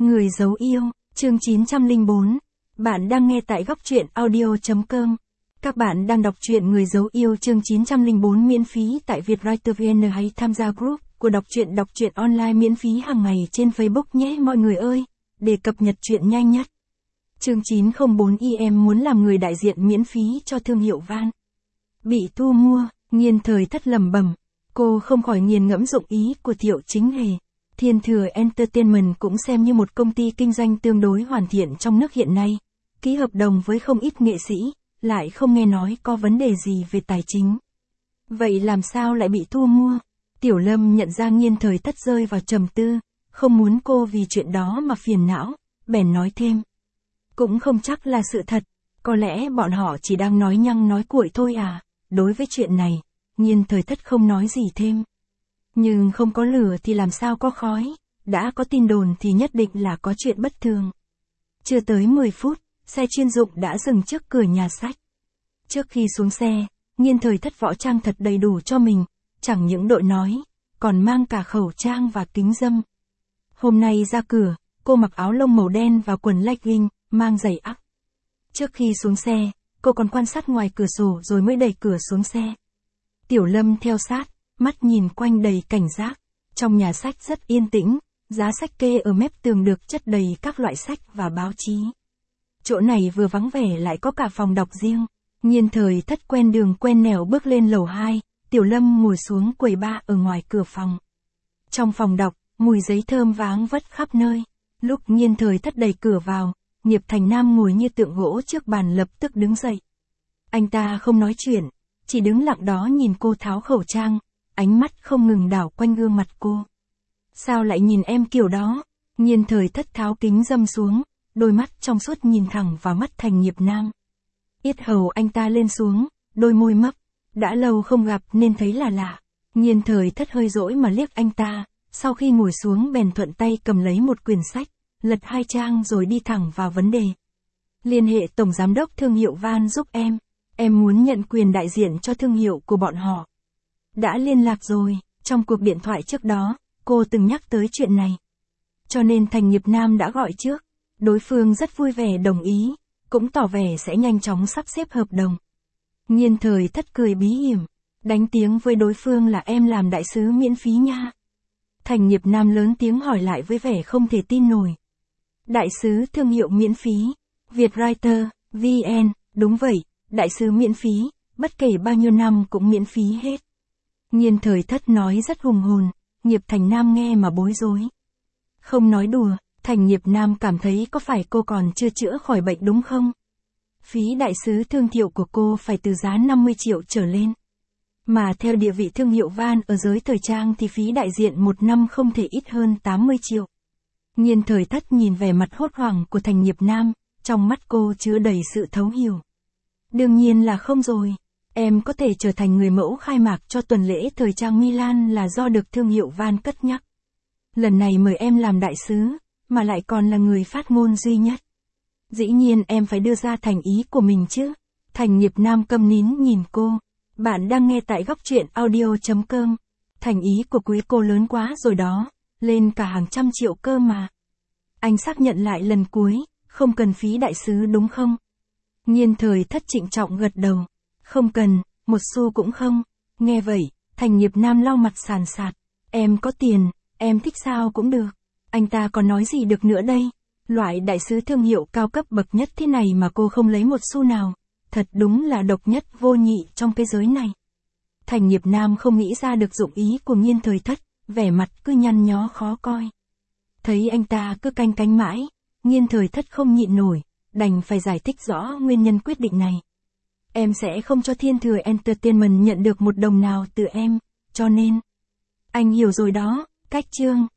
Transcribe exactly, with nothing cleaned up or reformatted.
Người giấu yêu, chương chín trăm lẻ bốn. Bạn đang nghe tại góc truyện audio chấm com. Các bạn đang đọc truyện Người giấu yêu chương chín trăm lẻ bốn miễn phí tại Vietwriter vê en hay tham gia group của đọc truyện đọc truyện online miễn phí hàng ngày trên Facebook nhé mọi người ơi, để cập nhật truyện nhanh nhất. Chương chín không bốn i em muốn làm người đại diện miễn phí cho thương hiệu van. Bị thu mua, Nghiên Thời Thất lẩm bẩm, cô không khỏi nghiền ngẫm dụng ý của Thiệu Chính Hề. Thiên Thừa Entertainment cũng xem như một công ty kinh doanh tương đối hoàn thiện trong nước hiện nay, ký hợp đồng với không ít nghệ sĩ, lại không nghe nói có vấn đề gì về tài chính. Vậy làm sao lại bị thu mua? Tiểu Lâm nhận ra Nghiên Thời Thất rơi vào trầm tư, không muốn cô vì chuyện đó mà phiền não, bèn nói thêm. Cũng không chắc là sự thật, có lẽ bọn họ chỉ đang nói nhăng nói cuội thôi à. Đối với chuyện này, Nghiên Thời Thất không nói gì thêm. Nhưng không có lửa thì làm sao có khói, đã có tin đồn thì nhất định là có chuyện bất thường. Chưa tới mười phút, xe chuyên dụng đã dừng trước cửa nhà sách. Trước khi xuống xe, Nghiên Thời Thất võ trang thật đầy đủ cho mình, chẳng những đội nói, còn mang cả khẩu trang và kính râm. Hôm nay ra cửa, cô mặc áo lông màu đen và quần legging, mang giày ắc. Trước khi xuống xe, cô còn quan sát ngoài cửa sổ rồi mới đẩy cửa xuống xe. Tiểu Lâm theo sát, mắt nhìn quanh đầy cảnh giác. Trong nhà sách rất yên tĩnh, giá sách kê ở mép tường được chất đầy các loại sách và báo chí. Chỗ này vừa vắng vẻ lại có cả phòng đọc riêng. Nghiên Thời Thất quen đường quen nẻo bước lên lầu hai, Tiểu Lâm ngồi xuống quầy ba ở ngoài cửa phòng. Trong phòng đọc, mùi giấy thơm váng vất khắp nơi. Lúc Nghiên Thời Thất đẩy cửa vào, Nghiệp Thành Nam ngồi như tượng gỗ trước bàn lập tức đứng dậy. Anh ta không nói chuyện, chỉ đứng lặng đó nhìn cô tháo khẩu trang, ánh mắt không ngừng đảo quanh gương mặt cô. Sao lại nhìn em kiểu đó? Nghiên Thời Thất tháo kính râm xuống, đôi mắt trong suốt nhìn thẳng vào mắt Thành Nghiệp Nam. Yết hầu anh ta lên xuống, đôi môi mấp, đã lâu không gặp nên thấy là lạ. Nghiên Thời Thất hơi dỗi mà liếc anh ta, sau khi ngồi xuống bèn thuận tay cầm lấy một quyển sách, lật hai trang rồi đi thẳng vào vấn đề. Liên hệ Tổng Giám đốc thương hiệu van giúp em, em muốn nhận quyền đại diện cho thương hiệu của bọn họ. Đã liên lạc rồi, trong cuộc điện thoại trước đó, cô từng nhắc tới chuyện này. Cho nên Thành Nghiệp Nam đã gọi trước, đối phương rất vui vẻ đồng ý, cũng tỏ vẻ sẽ nhanh chóng sắp xếp hợp đồng. Nghiên Thời Thất cười bí hiểm, đánh tiếng với đối phương là em làm đại sứ miễn phí nha. Thành Nghiệp Nam lớn tiếng hỏi lại với vẻ không thể tin nổi. Đại sứ thương hiệu miễn phí, Vietwriter, vê en, đúng vậy, đại sứ miễn phí, bất kể bao nhiêu năm cũng miễn phí hết. Nghiên Thời Thất nói rất hùng hồn, Nghiệp Thành Nam nghe mà bối rối. Không nói đùa, Thành Nghiệp Nam cảm thấy có phải cô còn chưa chữa khỏi bệnh đúng không? Phí đại sứ thương hiệu của cô phải từ giá năm mươi triệu trở lên. Mà theo địa vị thương hiệu van ở giới thời trang thì phí đại diện một năm không thể ít hơn tám mươi triệu. Nghiên Thời Thất nhìn vẻ mặt hốt hoảng của Thành Nghiệp Nam, trong mắt cô chứa đầy sự thấu hiểu. Đương nhiên là không rồi, em có thể trở thành người mẫu khai mạc cho tuần lễ thời trang Milan là do được thương hiệu van cất nhắc. Lần này mời em làm đại sứ, mà lại còn là người phát ngôn duy nhất. Dĩ nhiên em phải đưa ra thành ý của mình chứ. Thành Nghiệp Nam câm nín nhìn cô. Bạn đang nghe tại góc truyện audio chấm com. Thành ý của quý cô lớn quá rồi đó, lên cả hàng trăm triệu cơ mà. Anh xác nhận lại lần cuối, không cần phí đại sứ đúng không? Nghiên Thời Thất trịnh trọng gật đầu. Không cần, một xu cũng không. Nghe vậy, Thành Nghiệp Nam lau mặt sàn sạt. Em có tiền, em thích sao cũng được. Anh ta còn nói gì được nữa đây? Loại đại sứ thương hiệu cao cấp bậc nhất thế này mà cô không lấy một xu nào. Thật đúng là độc nhất vô nhị trong cái giới này. Thành Nghiệp Nam không nghĩ ra được dụng ý của Nghiên Thời Thất, vẻ mặt cứ nhăn nhó khó coi. Thấy anh ta cứ canh cánh mãi, Nghiên Thời Thất không nhịn nổi, đành phải giải thích rõ nguyên nhân quyết định này. Em sẽ không cho Thiên Thừa Entertainment nhận được một đồng nào từ em, cho nên... Anh hiểu rồi đó, cách chương.